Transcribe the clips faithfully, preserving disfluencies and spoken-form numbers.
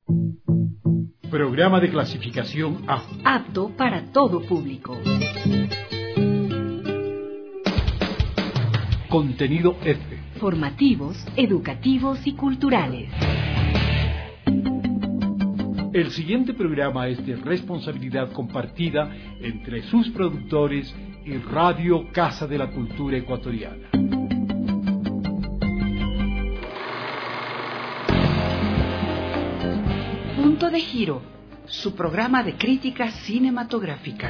Programa de clasificación A. Apto para todo público. Contenido F. Formativos, educativos y culturales. El siguiente programa es de responsabilidad compartida entre sus productores y Radio Casa de la Cultura Ecuatoriana. Punto de Giro, su programa de crítica cinematográfica.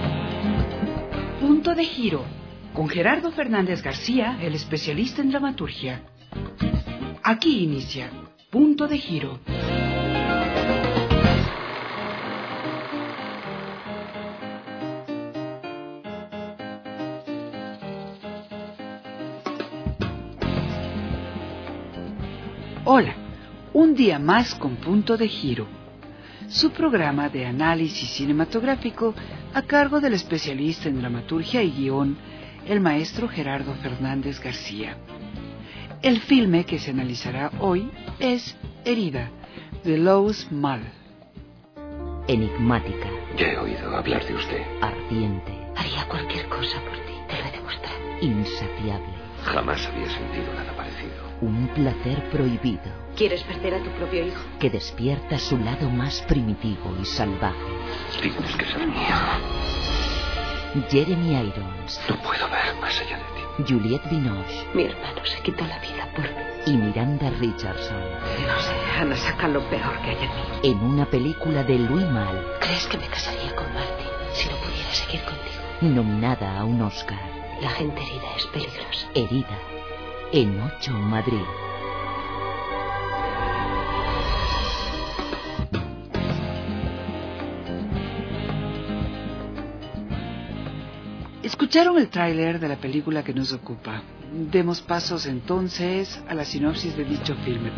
Punto de Giro, con Gerardo Fernández García, el especialista en dramaturgia. Aquí inicia Punto de Giro. Hola, un día más con Punto de Giro, su programa de análisis cinematográfico a cargo del especialista en dramaturgia y guión, el maestro Gerardo Fernández García. El filme que se analizará hoy es Herida, de Louise Malle. Enigmática. Ya he oído hablar de usted. Ardiente. Haría cualquier cosa por ti, te lo he demostrado. Insaciable. Jamás había sentido nada parecido. Un placer prohibido. ¿Quieres perder a tu propio hijo? Que despierta su lado más primitivo y salvaje. Tienes que ser mía. Jeremy Irons. No puedo ver más allá de ti. Juliette Binoche. Mi hermano se quitó la vida por mí. Y Miranda Richardson. No sé, Ana saca lo peor que hay en mí. En una película de Louis Malle. ¿Crees que me casaría con Martin si no pudiera seguir contigo? Nominada a un Oscar. La gente herida es peligrosa. Herida. En ocho Madrid. Escucharon el tráiler de la película que nos ocupa. Demos pasos entonces a la sinopsis de dicho filme.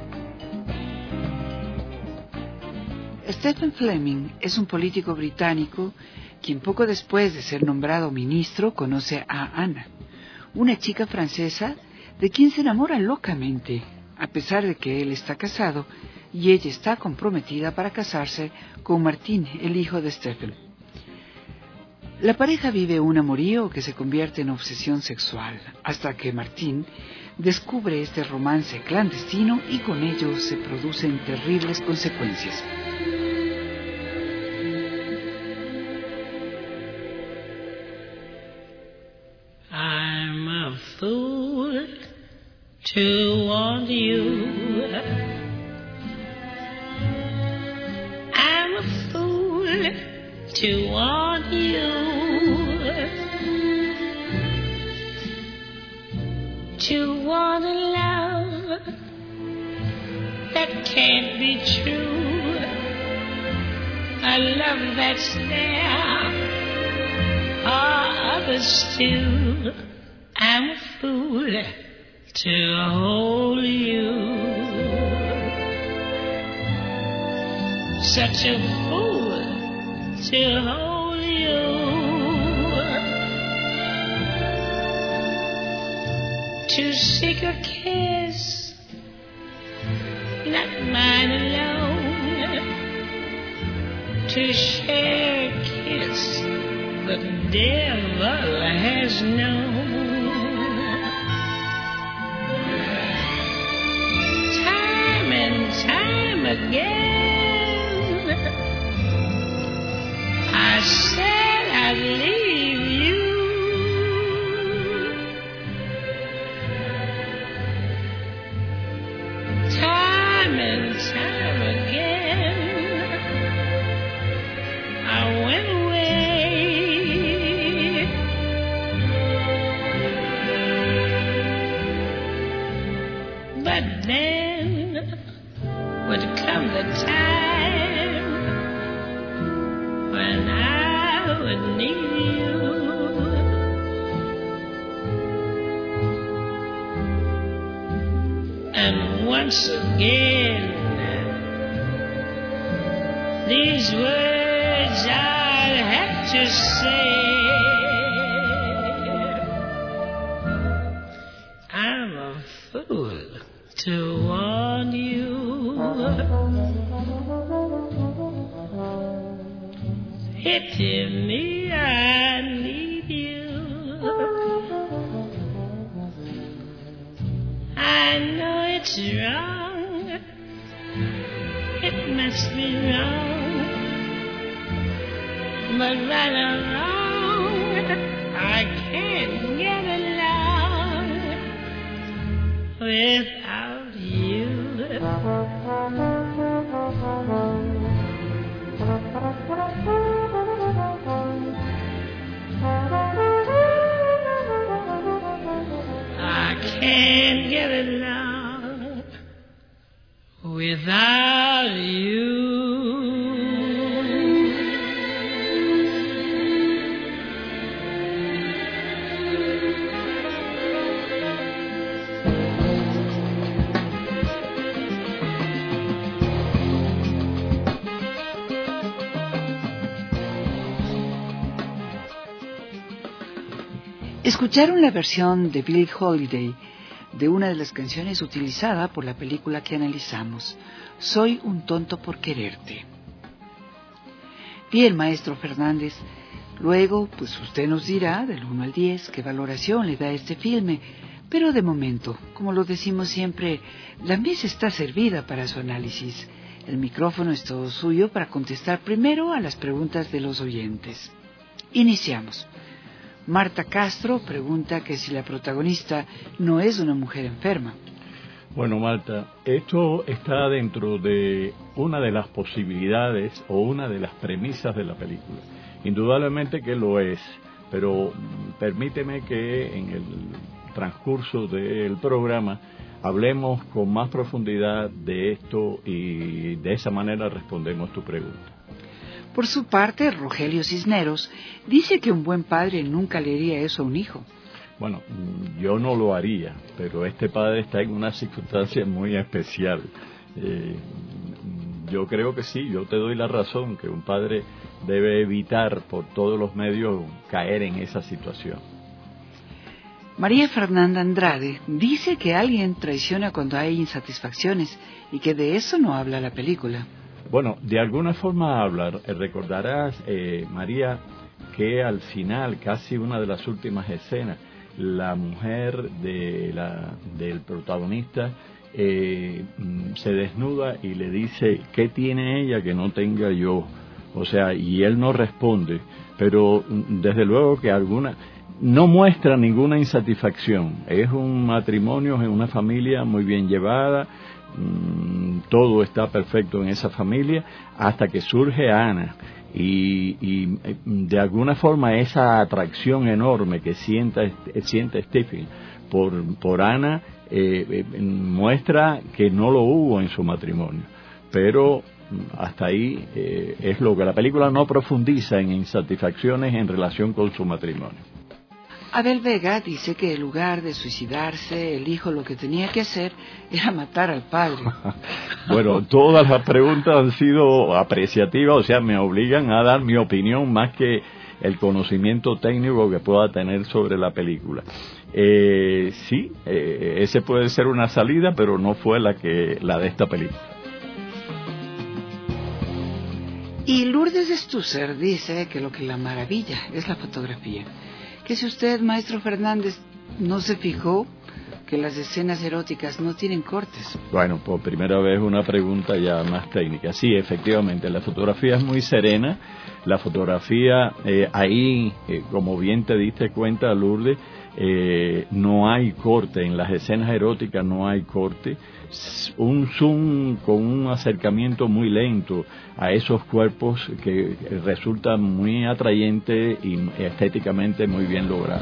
Stephen Fleming es un político británico quien poco después de ser nombrado ministro conoce a Anna, una chica francesa de quien se enamora locamente, a pesar de que él está casado y ella está comprometida para casarse con Martín, el hijo de Stephen. La pareja vive un amorío que se convierte en obsesión sexual, hasta que Martín descubre este romance clandestino y con ello se producen terribles consecuencias. I'm a fool to want you. I'm a fool to want you. To want a love that can't be true. A love that's there for others too. I'm a fool to hold you. Such a fool to hold you. To seek a kiss, not mine alone. To share a kiss the devil has known. Time and time again, I said I'd leave you. Time and time again, I went away. But then would come the time when I would need you. And once again, these words I'd have to say. I'm a fool to want you. Pity me, I need you. I know it's wrong. It must be wrong. But right or wrong, I can't get along without you. I can't get along without you. Escucharon la versión de Billie Holiday de una de las canciones utilizada por la película que analizamos, Soy un tonto por quererte. Bien, maestro Fernández, luego pues usted nos dirá del uno al diez qué valoración le da a este filme, pero de momento, como lo decimos siempre, la mesa está servida para su análisis. El micrófono es todo suyo para contestar primero a las preguntas de los oyentes. Iniciamos. Marta Castro pregunta que si la protagonista no es una mujer enferma. Bueno, Marta, esto está dentro de una de las posibilidades o una de las premisas de la película. Indudablemente que lo es, pero permíteme que en el transcurso del programa hablemos con más profundidad de esto y de esa manera respondemos tu pregunta. Por su parte, Rogelio Cisneros dice que un buen padre nunca le haría eso a un hijo. Bueno, yo no lo haría, pero este padre está en una circunstancia muy especial. Eh, yo creo que sí, yo te doy la razón, que un padre debe evitar por todos los medios caer en esa situación. María Fernanda Andrade dice que alguien traiciona cuando hay insatisfacciones y que de eso no habla la película. Bueno, de alguna forma hablar, recordarás, eh, María, que al final, casi una de las últimas escenas, la mujer de la, del protagonista eh, se desnuda y le dice, ¿qué tiene ella que no tenga yo? O sea, y él no responde, pero desde luego que alguna... no muestra ninguna insatisfacción. Es un matrimonio, es una familia muy bien llevada, todo está perfecto en esa familia hasta que surge Ana y, y de alguna forma esa atracción enorme que sienta, siente Stephen por, por Ana eh, eh, muestra que no lo hubo en su matrimonio, pero hasta ahí eh, es lo que la película no profundiza en insatisfacciones en relación con su matrimonio. Abel Vega dice que en lugar de suicidarse, el hijo lo que tenía que hacer era matar al padre. Bueno, todas las preguntas han sido apreciativas, o sea, me obligan a dar mi opinión más que el conocimiento técnico que pueda tener sobre la película. Eh, sí, eh, ese puede ser una salida, pero no fue la que la de esta película. Y Lourdes Stusser dice que lo que la maravilla es la fotografía. Que si usted, maestro Fernández, no se fijó que las escenas eróticas no tienen cortes. Bueno, por primera vez una pregunta ya más técnica. Sí, efectivamente, la fotografía es muy serena. La fotografía, eh, ahí, eh, como bien te diste cuenta, Lourdes, eh, no hay corte. En las escenas eróticas no hay corte. Un zoom con un acercamiento muy lento a esos cuerpos que resulta muy atrayente y estéticamente muy bien logrado.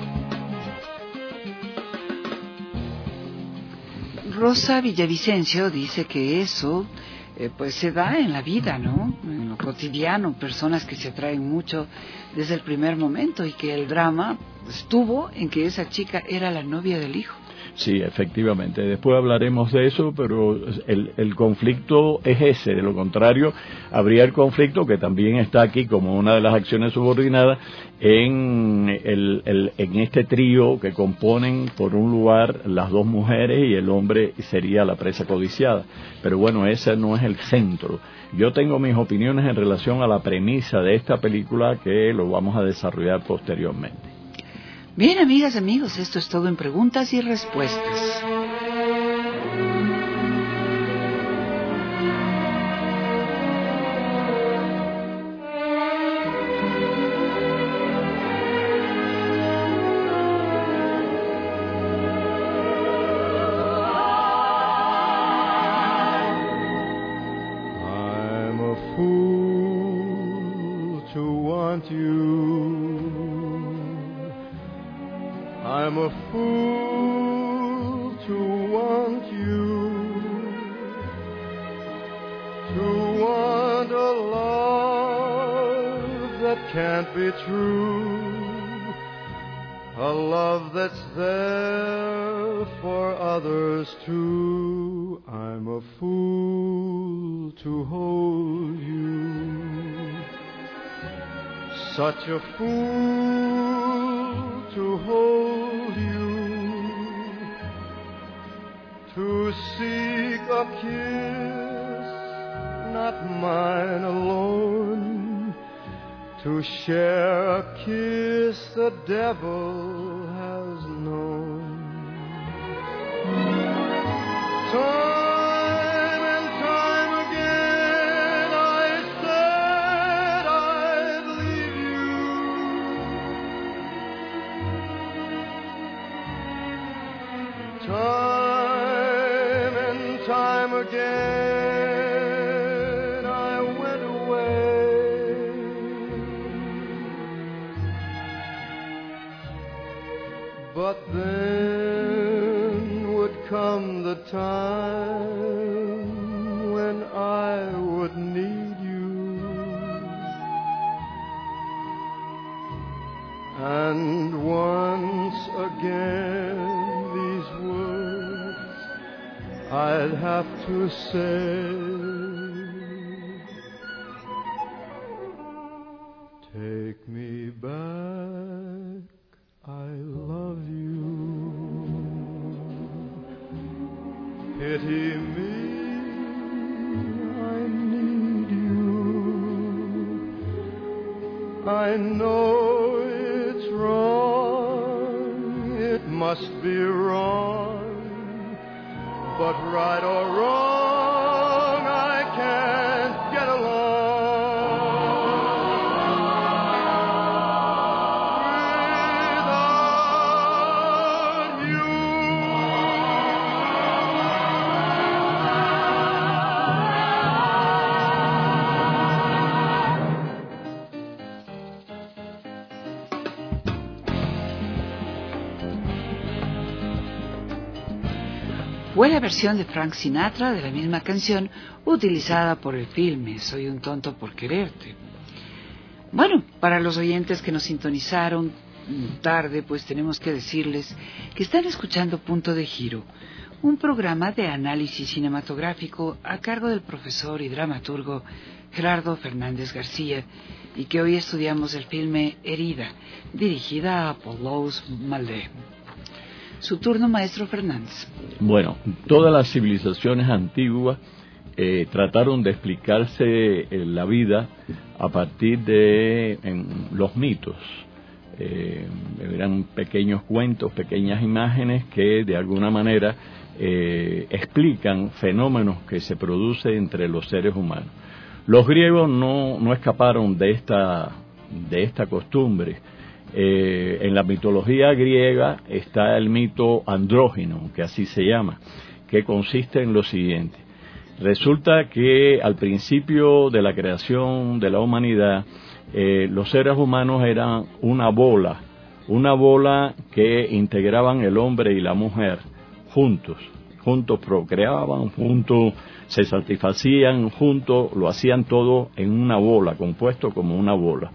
Rosa Villavicencio dice que eso eh, pues se da en la vida, ¿no? En lo cotidiano, personas que se atraen mucho desde el primer momento y que el drama estuvo en que esa chica era la novia del hijo. Sí, efectivamente. Después hablaremos de eso, pero el, el conflicto es ese. De lo contrario, habría el conflicto que también está aquí como una de las acciones subordinadas en, el, el, en este trío que componen por un lugar las dos mujeres y el hombre sería la presa codiciada. Pero bueno, ese no es el centro. Yo tengo mis opiniones en relación a la premisa de esta película que lo vamos a desarrollar posteriormente. Bien, amigas, amigos, esto es todo en preguntas y respuestas. I'm a fool to want you. I'm a fool to want you, to want a love that can't be true, a love that's there for others too. I'm a fool to hold you, such a fool to hold you, to seek a kiss, not mine alone, to share a kiss the devil has known. Time and time again I said I'd leave you, time and time again I went away, but then would come the time when I would need you, and once again these words I'd have to say, take me back, I love you. Pity me, I need you. I know it's wrong, it must be wrong, but right or wrong, I can't get along without you. Fue la versión de Frank Sinatra de la misma canción utilizada por el filme Soy un tonto por quererte. Bueno, para los oyentes que nos sintonizaron tarde, pues tenemos que decirles que están escuchando Punto de Giro, un programa de análisis cinematográfico a cargo del profesor y dramaturgo Gerardo Fernández García, y que hoy estudiamos el filme Herida, dirigida a Paul Maldé. Su turno, maestro Fernández. Bueno, todas las civilizaciones antiguas eh, trataron de explicarse eh, la vida a partir de en, los mitos. Eh, eran pequeños cuentos, pequeñas imágenes que de alguna manera eh, explican fenómenos que se producen entre los seres humanos. Los griegos no, no escaparon de esta, de esta costumbre. Eh, en la mitología griega está el mito andrógino, que así se llama, que consiste en lo siguiente. Resulta que al principio de la creación de la humanidad, eh, los seres humanos eran una bola, una bola que integraban el hombre y la mujer juntos, juntos procreaban, juntos se satisfacían, juntos lo hacían todo en una bola, compuesto como una bola.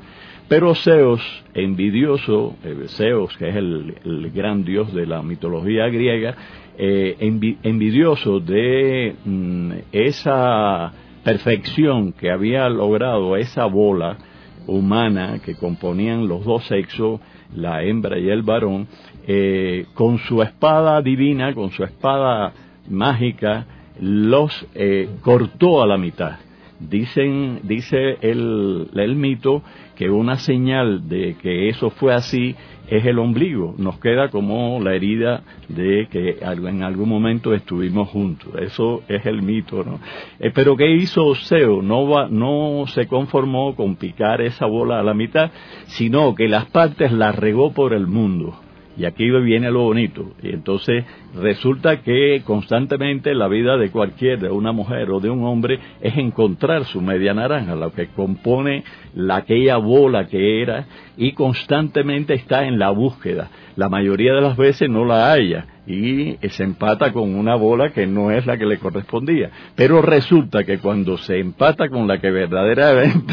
Pero Zeus, envidioso, eh, Zeus, que es el, el gran dios de la mitología griega, eh, envi, envidioso de mm, esa perfección que había logrado esa bola humana que componían los dos sexos, la hembra y el varón, eh, con su espada divina, con su espada mágica, los eh, cortó a la mitad. Dicen, dice el, el mito que una señal de que eso fue así es el ombligo. Nos queda como la herida de que en algún momento estuvimos juntos. Eso es el mito, ¿no? Eh, pero ¿qué hizo Zeus? No, va, no se conformó con picar esa bola a la mitad, sino que las partes las regó por el mundo. Y aquí viene lo bonito. Y entonces resulta que constantemente la vida de cualquiera, de una mujer o de un hombre, es encontrar su media naranja, lo que compone la, aquella bola que era, y constantemente está en la búsqueda. La mayoría de las veces no la halla y se empata con una bola que no es la que le correspondía. Pero resulta que cuando se empata con la que verdaderamente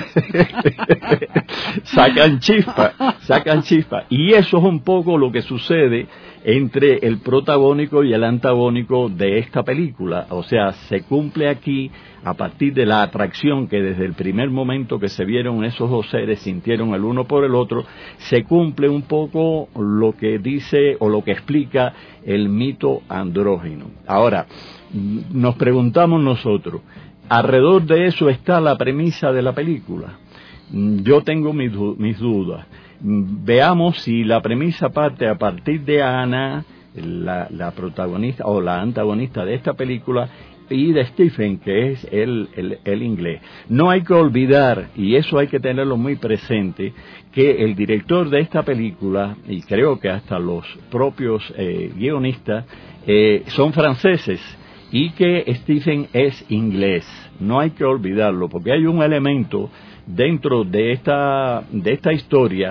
sacan chispa, sacan chispa. Y eso es un poco lo que sucede entre el protagónico y el antagónico de esta película. O sea, se cumple aquí, a partir de la atracción que desde el primer momento que se vieron esos dos seres sintieron el uno por el otro, se cumple un poco lo que dice o lo que explica el mito andrógino. Ahora, nos preguntamos nosotros, ¿alrededor de eso está la premisa de la película? Yo tengo mis, mis dudas. Veamos si la premisa parte a partir de Ana, la, la protagonista o la antagonista de esta película, y de Stephen, que es el, el, el inglés. No hay que olvidar, y eso hay que tenerlo muy presente, que el director de esta película, y creo que hasta los propios eh, guionistas, eh, son franceses, y que Stephen es inglés. No hay que olvidarlo, porque hay un elemento dentro de esta, de esta historia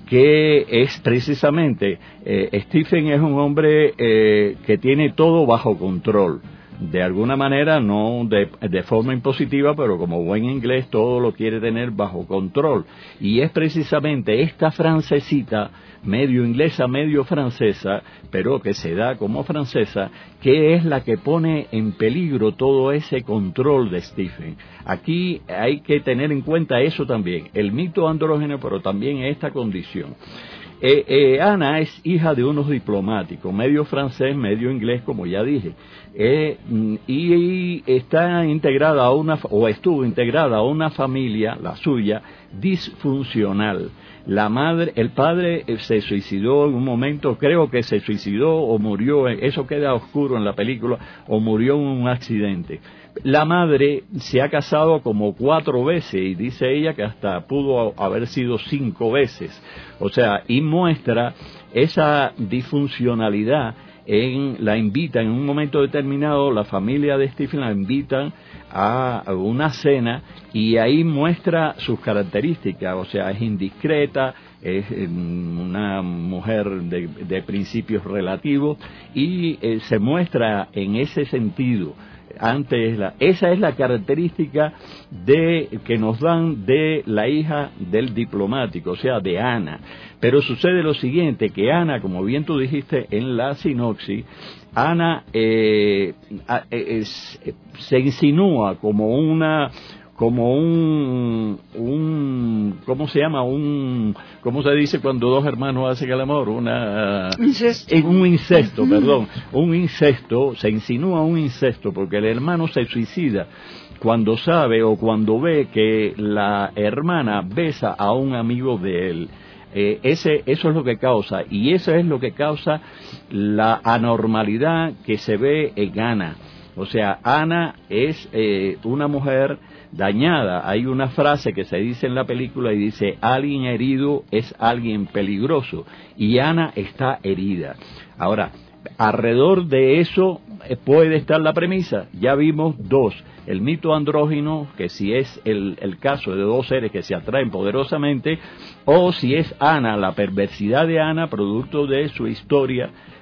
que es precisamente, eh, Stephen es un hombre eh, que tiene todo bajo control. De alguna manera, no de, de forma impositiva, pero como buen inglés todo lo quiere tener bajo control. Y es precisamente esta francesita, medio inglesa, medio francesa, pero que se da como francesa, que es la que pone en peligro todo ese control de Stephen. Aquí hay que tener en cuenta eso también, el mito andrógeno, pero también esta condición. Eh, eh, Ana es hija de unos diplomáticos, medio francés, medio inglés, como ya dije, eh, y, y está integrada a una, o estuvo integrada a una familia, la suya, disfuncional. La madre, el padre se suicidó en un momento, creo que se suicidó o murió, eso queda oscuro en la película, o murió en un accidente. La madre se ha casado como cuatro veces y dice ella que hasta pudo haber sido cinco veces. O sea, y muestra esa disfuncionalidad. En, la invita en un momento determinado, la familia de Stephen la invitan a una cena y ahí muestra sus características, o sea, es indiscreta, es una mujer de, de principios relativos y eh, se muestra en ese sentido. Antes la, esa es la característica de que nos dan de la hija del diplomático, o sea, de Ana. Pero sucede lo siguiente, que Ana, como bien tú dijiste en la sinopsis, Ana eh, es, se insinúa como una como un, un, ¿cómo se llama? Un, ¿cómo se dice cuando dos hermanos hacen el amor? Una, incesto. En un incesto, perdón, un incesto, se insinúa un incesto porque el hermano se suicida cuando sabe o cuando ve que la hermana besa a un amigo de él. Eh, ese, eso es lo que causa, y eso es lo que causa la anormalidad que se ve en Ana. O sea, Ana es eh, una mujer dañada. Hay una frase que se dice en la película y dice, alguien herido es alguien peligroso, y Ana está herida. Ahora, alrededor de eso puede estar la premisa. Ya vimos dos, el mito andrógino, que si es el, el caso de dos seres que se atraen poderosamente, o si es Ana, la perversidad de Ana, producto de su historia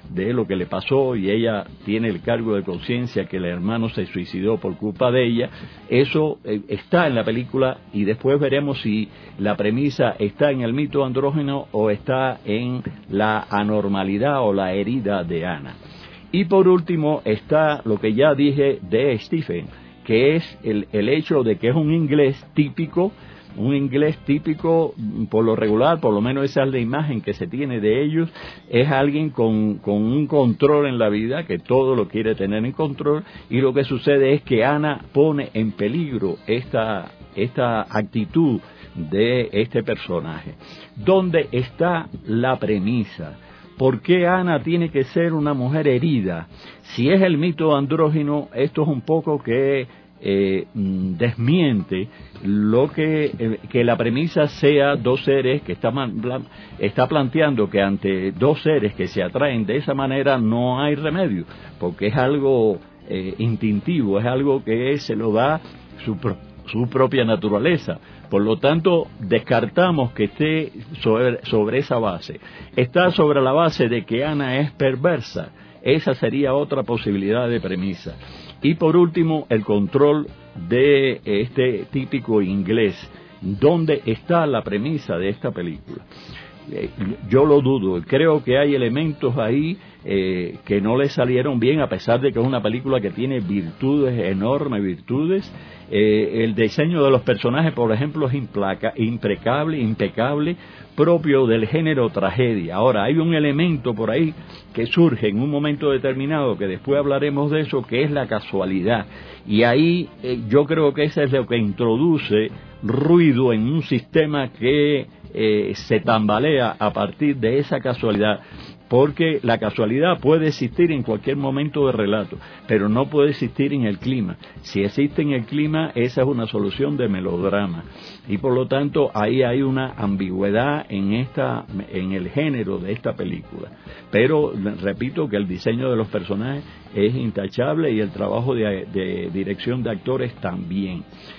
de lo que le pasó y ella tiene el cargo de conciencia que el hermano se suicidó por culpa de ella. Eso eh, está en la película y después veremos si la premisa está en el mito andrógeno o está en la anormalidad o la herida de Ana. Y por último está lo que ya dije de Stephen, que es el, el hecho de que es un inglés típico, un inglés típico por lo regular, por lo menos esa es la imagen que se tiene de ellos, es alguien con, con un control en la vida, que todo lo quiere tener en control, y lo que sucede es que Ana pone en peligro esta, esta actitud de este personaje. ¿Dónde está la premisa? ¿Por qué Ana tiene que ser una mujer herida? Si es el mito andrógino, esto es un poco que eh, desmiente lo que, eh, que la premisa sea dos seres que está, está planteando que ante dos seres que se atraen de esa manera no hay remedio, porque es algo eh, instintivo, es algo que se lo da su propio su propia naturaleza. Por lo tanto, descartamos que esté sobre, sobre esa base. Está sobre la base de que Ana es perversa. Esa sería otra posibilidad de premisa. Y por último, el control de este típico inglés. ¿Dónde está la premisa de esta película? Eh, yo lo dudo, creo que hay elementos ahí eh, que no le salieron bien, a pesar de que es una película que tiene virtudes, enormes virtudes. Eh, el diseño de los personajes, por ejemplo, es implaca, impecable, impecable, propio del género tragedia. Ahora, hay un elemento por ahí que surge en un momento determinado, que después hablaremos de eso, que es la casualidad. Y ahí eh, yo creo que eso es lo que introduce ruido en un sistema que eh, se tambalea a partir de esa casualidad, porque la casualidad puede existir en cualquier momento de relato, pero no puede existir en el clima. Si existe en el clima, esa es una solución de melodrama, y por lo tanto ahí hay una ambigüedad en esta, en el género de esta película. Pero repito que el diseño de los personajes es intachable y el trabajo de, de dirección de actores también.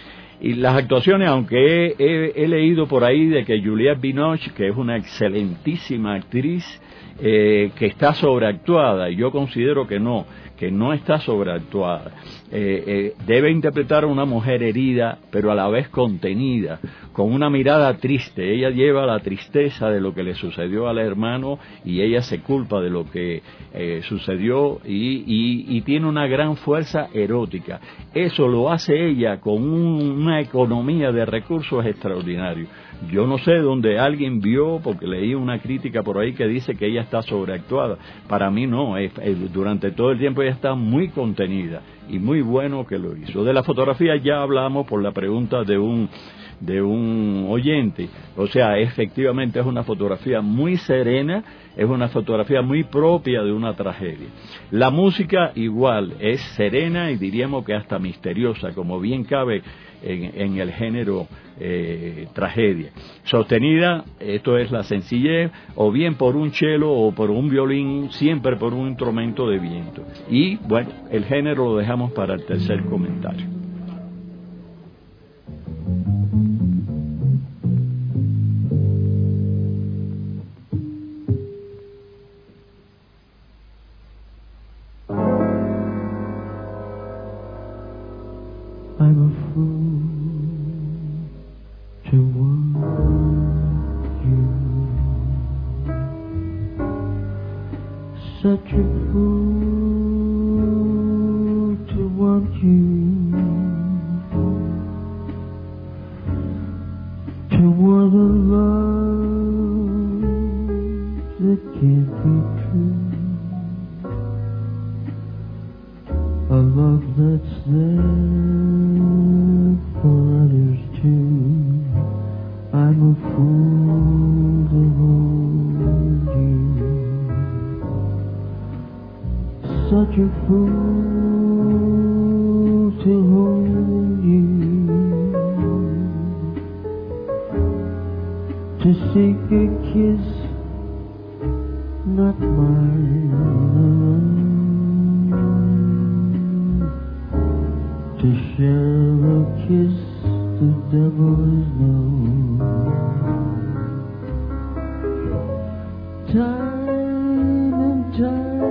Y las actuaciones, aunque he, he, he leído por ahí de que Juliette Binoche, que es una excelentísima actriz, eh, que está sobreactuada, y yo considero que no, que no está sobreactuada. Eh, eh, debe interpretar a una mujer herida, pero a la vez contenida, con una mirada triste. Ella lleva la tristeza de lo que le sucedió al hermano y ella se culpa de lo que eh, sucedió y, y, y tiene una gran fuerza erótica. Eso lo hace ella con un, una economía de recursos extraordinarios. Yo no sé dónde alguien vio, porque leí una crítica por ahí que dice que ella está sobreactuada. Para mí no, es, es, durante todo el tiempo ella está muy contenida y muy bueno que lo hizo. De la fotografía ya hablamos por la pregunta de un de un oyente, o sea, efectivamente es una fotografía muy serena, es una fotografía muy propia de una tragedia. La música igual, es serena y diríamos que hasta misteriosa, como bien cabe en, en el género eh, tragedia. Sostenida, esto es la sencillez, o bien por un cello o por un violín, siempre por un instrumento de viento. Y bueno, el género lo dejamos para el tercer comentario. I'm a fool to want you, such a fool to want you, to want a love that can't be true, a love that's there for others too. I'm a fool to hold you, such a fool to hold you, to seek a kiss, not mine alone, to share a kiss the devils know. Time and time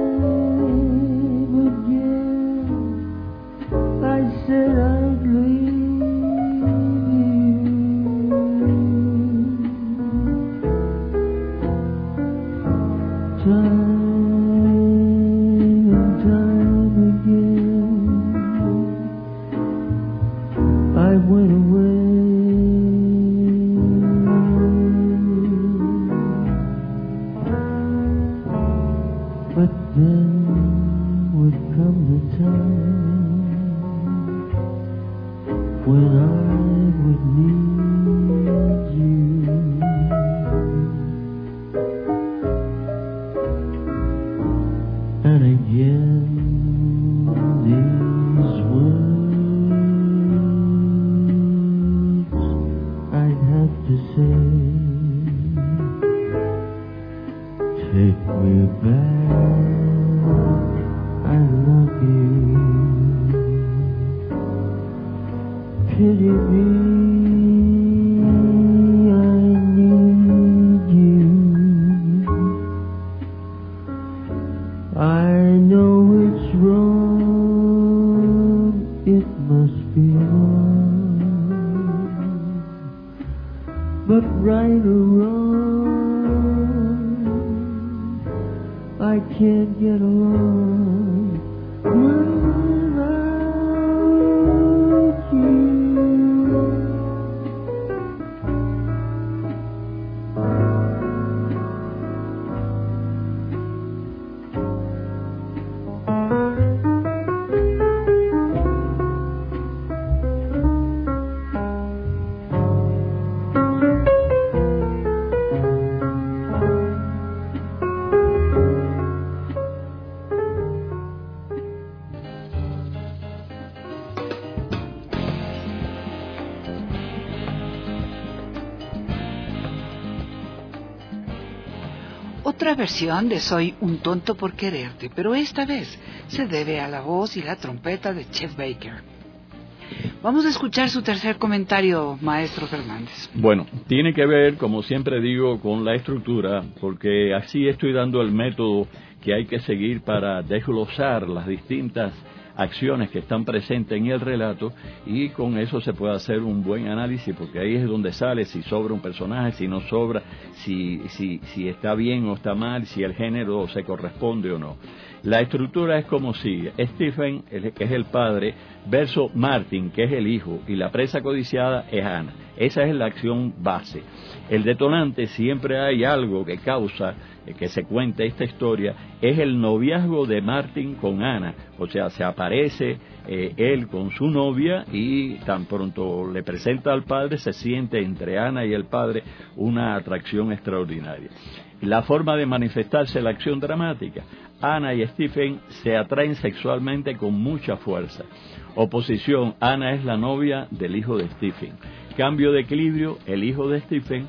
Otra versión de Soy un tonto por quererte, pero esta vez se debe a la voz y la trompeta de Chet Baker. Vamos a escuchar su tercer comentario, maestro Fernández. Bueno, tiene que ver, como siempre digo, con la estructura, porque así estoy dando el método que hay que seguir para desglosar las distintas acciones que están presentes en el relato, y con eso se puede hacer un buen análisis, porque ahí es donde sale si sobra un personaje, si no sobra, si, si, si está bien o está mal, si el género se corresponde o no. La estructura es como sigue: Stephen, que es el padre, versus Martin, que es el hijo, y la presa codiciada es Ana. Esa es la acción base. El detonante, siempre hay algo que causa que se cuente esta historia, es el noviazgo de Martin con Ana. O sea, se aparece eh, él con su novia, y tan pronto le presenta al padre, se siente entre Ana y el padre una atracción extraordinaria. La forma de manifestarse la acción dramática: Ana y Stephen se atraen sexualmente con mucha fuerza. Oposición: Ana es la novia del hijo de Stephen. Cambio de equilibrio: el hijo de Stephen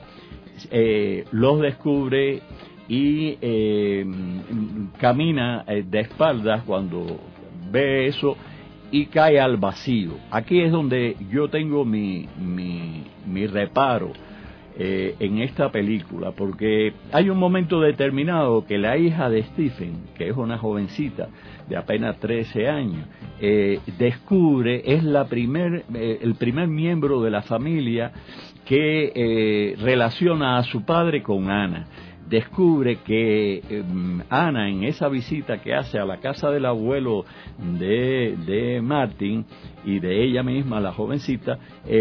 eh, los descubre y eh, camina eh, de espaldas cuando ve eso y cae al vacío. Aquí es donde yo tengo mi, mi, mi reparo eh, en esta película, porque hay un momento determinado que la hija de Stephen, que es una jovencita de apenas trece años, eh, descubre, es la primer, eh, el primer miembro de la familia que eh, relaciona a su padre con Ana. Descubre que eh, Ana, en esa visita que hace a la casa del abuelo de, de Martin y de ella misma, la jovencita,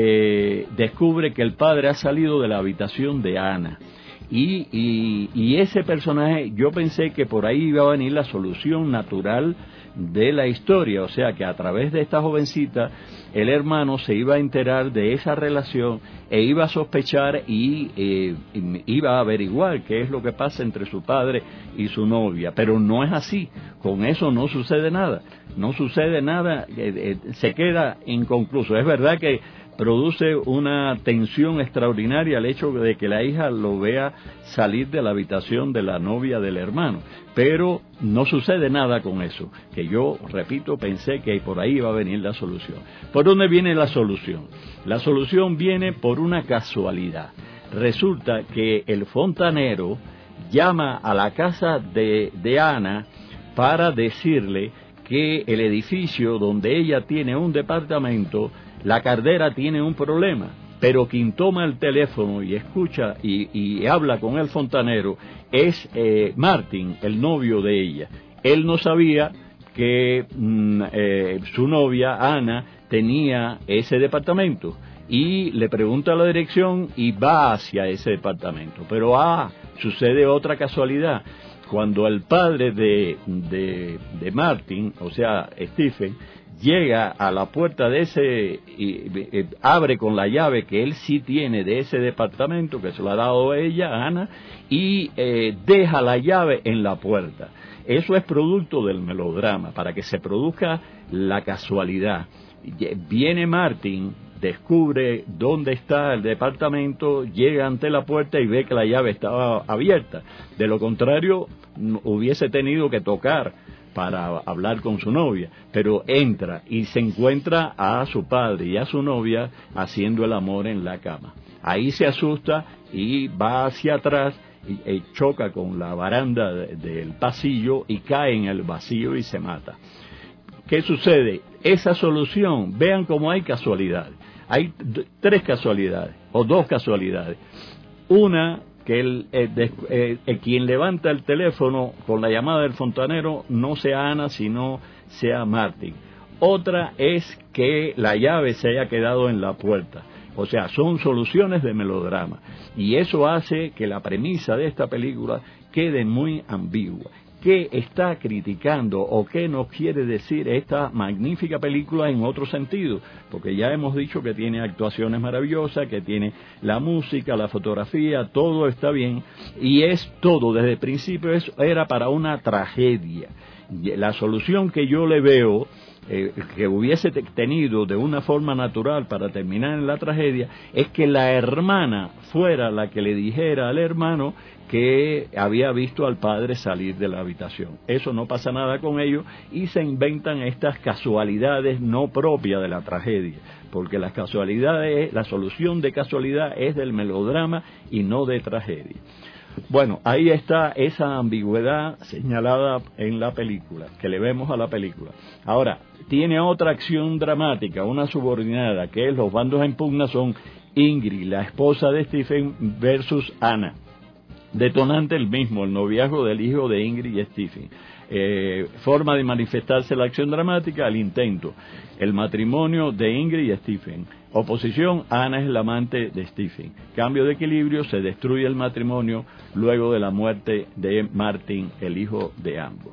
eh, descubre que el padre ha salido de la habitación de Ana. Y, y, y ese personaje, yo pensé que por ahí iba a venir la solución natural de la historia, o sea que a través de esta jovencita el hermano se iba a enterar de esa relación e iba a sospechar y eh, iba a averiguar qué es lo que pasa entre su padre y su novia, pero no es así. Con eso no sucede nada, no sucede nada, eh, eh, se queda inconcluso. Es verdad que produce una tensión extraordinaria el hecho de que la hija lo vea salir de la habitación de la novia del hermano, pero no sucede nada con eso, que yo, repito, pensé que por ahí iba a venir la solución. ¿Por dónde viene la solución? La solución viene por una casualidad. Resulta que el fontanero llama a la casa de, de Ana para decirle que el edificio donde ella tiene un departamento, la cardera tiene un problema, pero quien toma el teléfono y escucha y, y habla con el fontanero es eh, Martin, el novio de ella. Él no sabía que mm, eh, su novia, Ana, tenía ese departamento, y le pregunta la dirección y va hacia ese departamento. Pero ah, sucede otra casualidad. Cuando el padre de, de, de Martin, o sea, Stephen, llega a la puerta de ese, y, y, abre con la llave que él sí tiene de ese departamento, que se lo ha dado ella, Ana, y eh, deja la llave en la puerta. Eso es producto del melodrama, para que se produzca la casualidad. Viene Martin, descubre dónde está el departamento, llega ante la puerta y ve que la llave estaba abierta. De lo contrario, hubiese tenido que tocar para hablar con su novia, pero entra y se encuentra a su padre y a su novia haciendo el amor en la cama. Ahí se asusta y va hacia atrás y, y choca con la baranda de, del pasillo y cae en el vacío y se mata. ¿Qué sucede? Esa solución, vean cómo hay casualidades. Hay d- tres casualidades, o dos casualidades. Una, que el, eh, de, eh, eh, quien levanta el teléfono con la llamada del fontanero no sea Ana, sino sea Martin. Otra es que la llave se haya quedado en la puerta. O sea, son soluciones de melodrama. Y eso hace que la premisa de esta película quede muy ambigua. ¿Qué está criticando o qué nos quiere decir esta magnífica película en otro sentido? Porque ya hemos dicho que tiene actuaciones maravillosas, que tiene la música, la fotografía, todo está bien, y es todo, desde el principio es, era para una tragedia. La solución que yo le veo, eh, que hubiese tenido de una forma natural para terminar en la tragedia, es que la hermana fuera la que le dijera al hermano que había visto al padre salir de la habitación. Eso no pasa nada con ellos y se inventan estas casualidades no propias de la tragedia, porque las casualidades, la solución de casualidad es del melodrama y no de tragedia. Bueno, ahí está esa ambigüedad señalada en la película, que le vemos a la película. Ahora, tiene otra acción dramática, una subordinada, que es los bandos en pugna son Ingrid, la esposa de Stephen, versus Ana. Detonante el mismo, el noviazgo del hijo de Ingrid y Stephen. Eh, forma de manifestarse la acción dramática, el intento. El matrimonio de Ingrid y Stephen. Oposición, Ana es la amante de Stephen. Cambio de equilibrio, se destruye el matrimonio luego de la muerte de Martin, el hijo de ambos.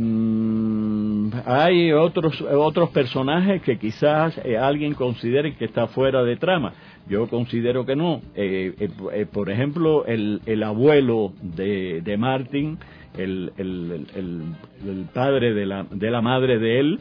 Mm, hay otros otros personajes que quizás eh, alguien considere que está fuera de trama. Yo considero que no. Eh, eh, eh, por ejemplo, el, el abuelo de, de Martin, el, el, el, el padre de la, de la madre de él,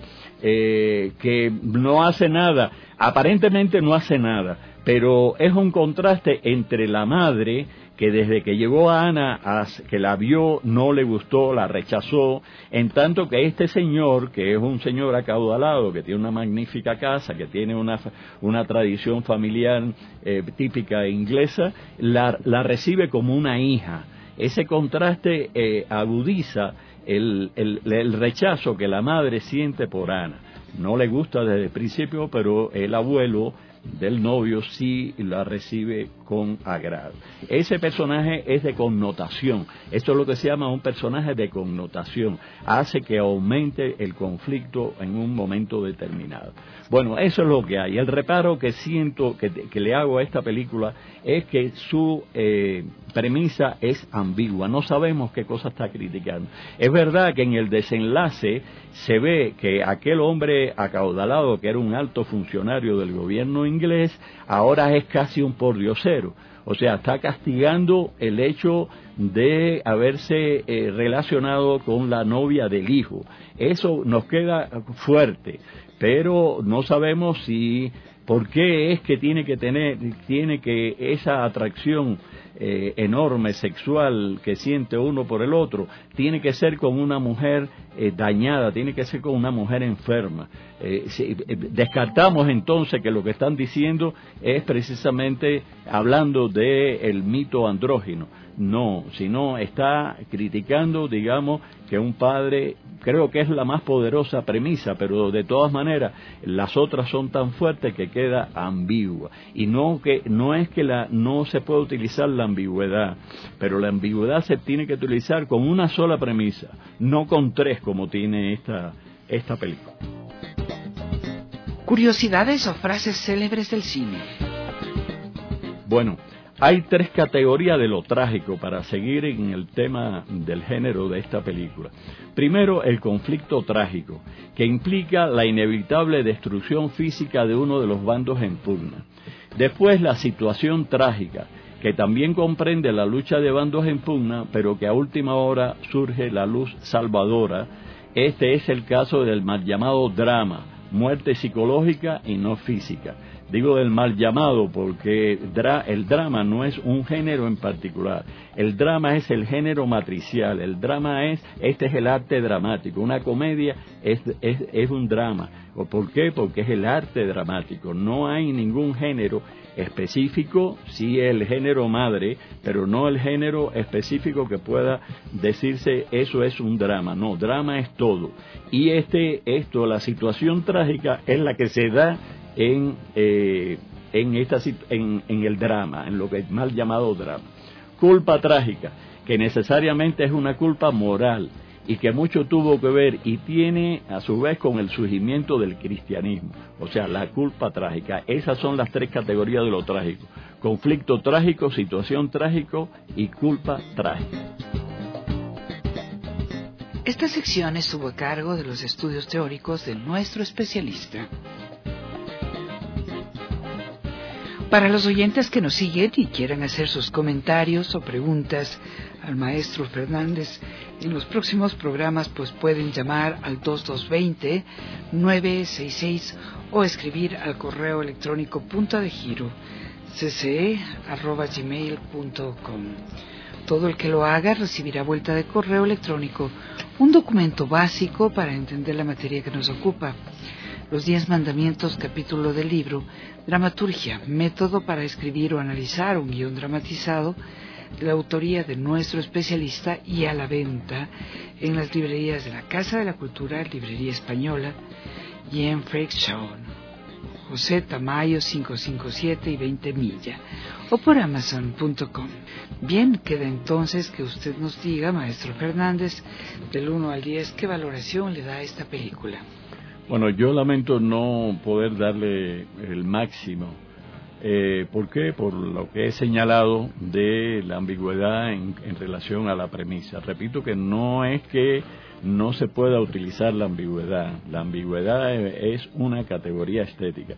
eh, que no hace nada, aparentemente no hace nada, pero es un contraste entre la madre, que desde que llegó a Ana, a, que la vio, no le gustó, la rechazó, en tanto que este señor, que es un señor acaudalado, que tiene una magnífica casa, que tiene una, una tradición familiar eh, típica inglesa, la, la recibe como una hija. Ese contraste eh, agudiza el, el, el rechazo que la madre siente por Ana. No le gusta desde el principio, pero el abuelo del novio sí la recibe con agrado. Ese personaje es de connotación. Esto es lo que se llama un personaje de connotación. Hace que aumente el conflicto en un momento determinado. Bueno, eso es lo que hay. El reparo que siento, que, que le hago a esta película, es que su eh, premisa es ambigua. No sabemos qué cosa está criticando. Es verdad que en el desenlace se ve que aquel hombre acaudalado, que era un alto funcionario del gobierno inglés, ahora es casi un pordiosero. O sea, está castigando el hecho de haberse eh, relacionado con la novia del hijo. Eso nos queda fuerte, pero no sabemos si por qué es que tiene que tener, tiene que esa atracción eh, enorme sexual que siente uno por el otro, tiene que ser con una mujer eh, dañada, tiene que ser con una mujer enferma. Eh, si, eh, descartamos entonces que lo que están diciendo es precisamente hablando de el mito andrógino. No, sino está criticando, digamos, que un padre, creo que es la más poderosa premisa, pero de todas maneras las otras son tan fuertes que queda ambigua. Y no que no es que la no se puede utilizar la ambigüedad, pero la ambigüedad se tiene que utilizar con una sola premisa, no con tres como tiene esta esta película. Curiosidades o frases célebres del cine. Bueno, hay tres categorías de lo trágico para seguir en el tema del género de esta película. Primero, el conflicto trágico, que implica la inevitable destrucción física de uno de los bandos en pugna. Después, la situación trágica, que también comprende la lucha de bandos en pugna, pero que a última hora surge la luz salvadora. Este es el caso del mal llamado drama, muerte psicológica y no física. Digo del mal llamado porque dra- el drama no es un género en particular. El drama es el género matricial. El drama es, este es el arte dramático. Una comedia es, es, es un drama. ¿O por qué? Porque es el arte dramático. No hay ningún género específico, sí el género madre, pero no el género específico que pueda decirse eso es un drama. No, drama es todo. Y este, esto, la situación trágica es la que se da en, eh, en, esta, en, en el drama, en lo que es mal llamado drama. Culpa trágica, que necesariamente es una culpa moral y que mucho tuvo que ver y tiene a su vez con el surgimiento del cristianismo, o sea, la culpa trágica. Esas son las tres categorías de lo trágico: conflicto trágico, situación trágico y culpa trágica. Esta sección estuvo a cargo de los estudios teóricos de nuestro especialista. Para los oyentes que nos siguen y quieran hacer sus comentarios o preguntas al maestro Fernández en los próximos programas, pues pueden llamar al dos dos dos cero, nueve seis seis o escribir al correo electrónico punto de giro c c e arroba gmail punto com. Todo el que lo haga recibirá vuelta de correo electrónico un documento básico para entender la materia que nos ocupa. Los diez mandamientos, capítulo del libro Dramaturgia, método para escribir o analizar un guión dramatizado, de la autoría de nuestro especialista, y a la venta en las librerías de la Casa de la Cultura, Librería Española, y en Frickshon, José Tamayo quinientos cincuenta y siete y veinte Milla, o por amazon punto com. Bien, queda entonces que usted nos diga, maestro Fernández, del uno al diez, ¿qué valoración le da a esta película? Bueno, yo lamento no poder darle el máximo. Eh, ¿Por qué? Por lo que he señalado de la ambigüedad en, en relación a la premisa. Repito que no es que no se pueda utilizar la ambigüedad. La ambigüedad es una categoría estética,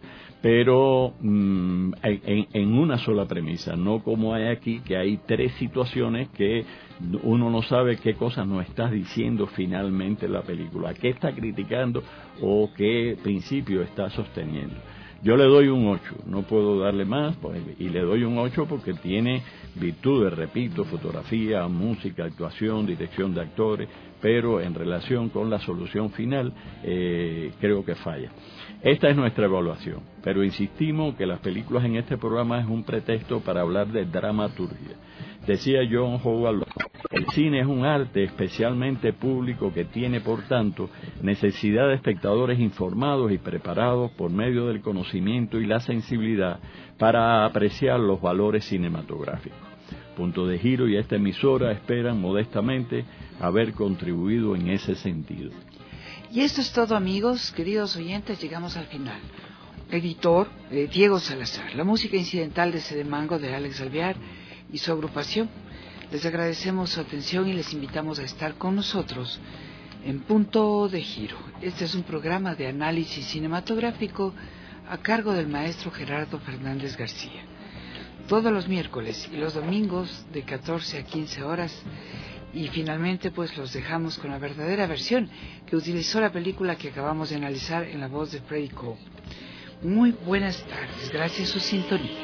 pero mmm, en, en una sola premisa, no como hay aquí, que hay tres situaciones que uno no sabe qué cosa nos está diciendo finalmente la película, qué está criticando o qué principio está sosteniendo. Yo le doy un ocho, no puedo darle más, pues, y le doy un ocho porque tiene virtudes, repito, fotografía, música, actuación, dirección de actores, pero en relación con la solución final eh, creo que falla. Esta es nuestra evaluación, pero insistimos que las películas en este programa es un pretexto para hablar de dramaturgia. Decía John Howard, el cine es un arte especialmente público que tiene, por tanto, necesidad de espectadores informados y preparados por medio del conocimiento y la sensibilidad para apreciar los valores cinematográficos. Punto de Giro y esta emisora esperan modestamente haber contribuido en ese sentido. Y esto es todo, amigos, queridos oyentes, llegamos al final. Editor, eh, Diego Salazar. La música incidental de Sedemango de Alex Alvear y su agrupación. Les agradecemos su atención y les invitamos a estar con nosotros en Punto de Giro. Este es un programa de análisis cinematográfico a cargo del maestro Gerardo Fernández García. Todos los miércoles y los domingos de catorce a quince horas. Y finalmente pues los dejamos con la verdadera versión que utilizó la película que acabamos de analizar en la voz de Freddie Cole. Muy buenas tardes, gracias a su sintonía.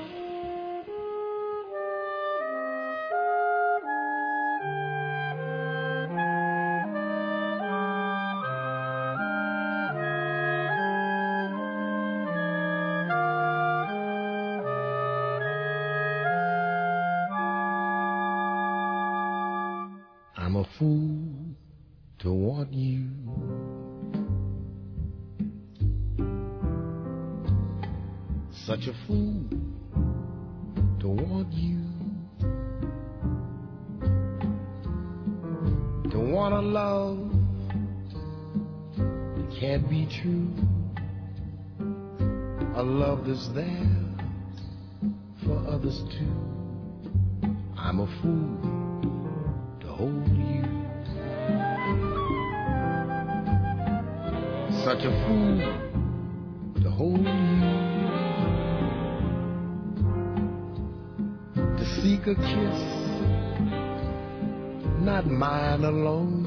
I'm a fool to want you. Such a fool to want you. To want a love that can't be true. A love that's there for others too. I'm a fool to hold you. Such a fool to hold you. To seek a kiss, not mine alone.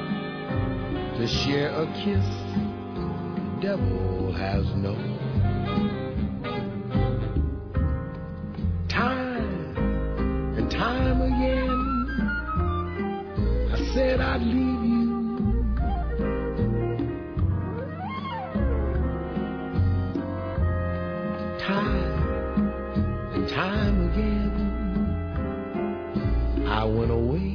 To share a kiss the devil has known. I'd leave you. Time and time again, I went away.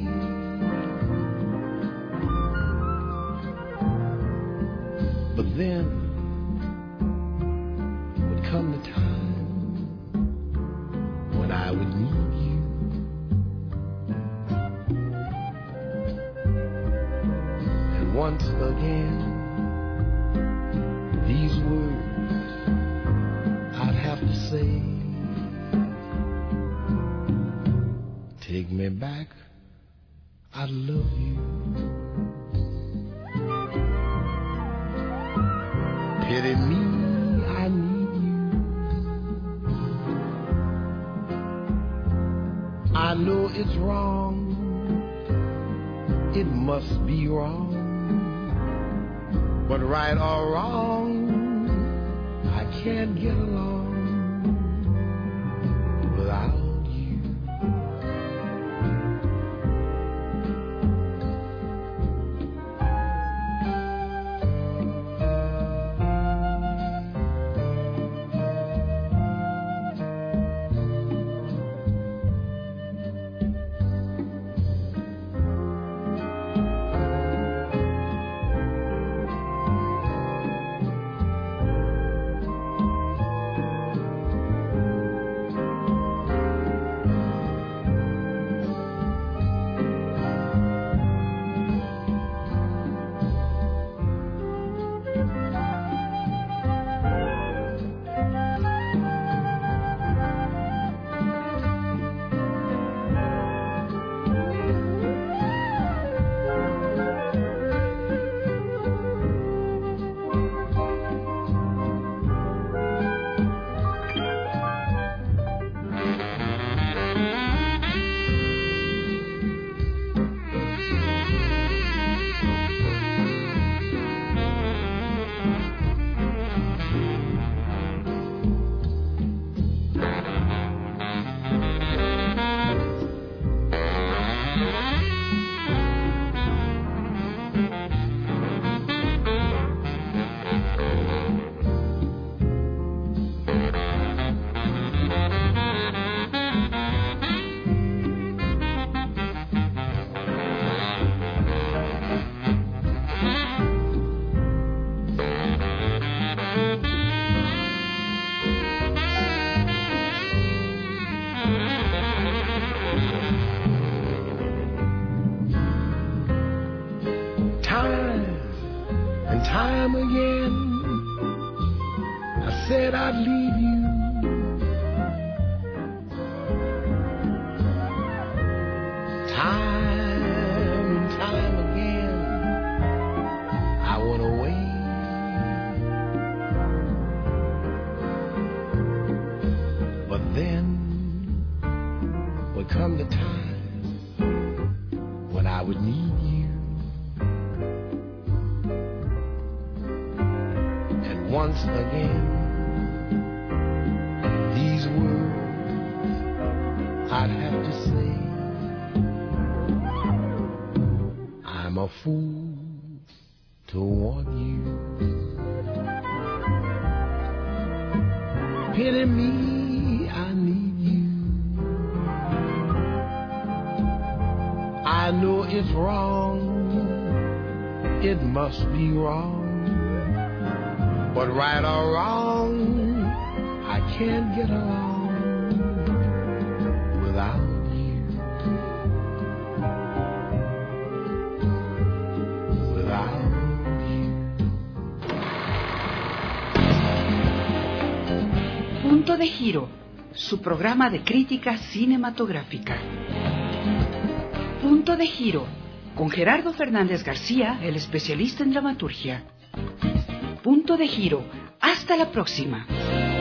But then would come the time when I would need you. And once again, these words I'd have to say. Take me back, I love you. Pity me, I need you. I know it's wrong, it must be wrong, but right or wrong, I can't get along without you. Time again, I said I'd leave you. Time and time again, I went away. But then would come the time when I would need you. Once again, these words I'd have to say. I'm a fool to want you. Pity me, I need you. I know it's wrong, it must be wrong. But right or wrong, I can't get along without you. Without you. Punto de Giro, su programa de crítica cinematográfica. Punto de Giro, con Gerardo Fernández García, el especialista en dramaturgia. Punto de Giro. Hasta la próxima.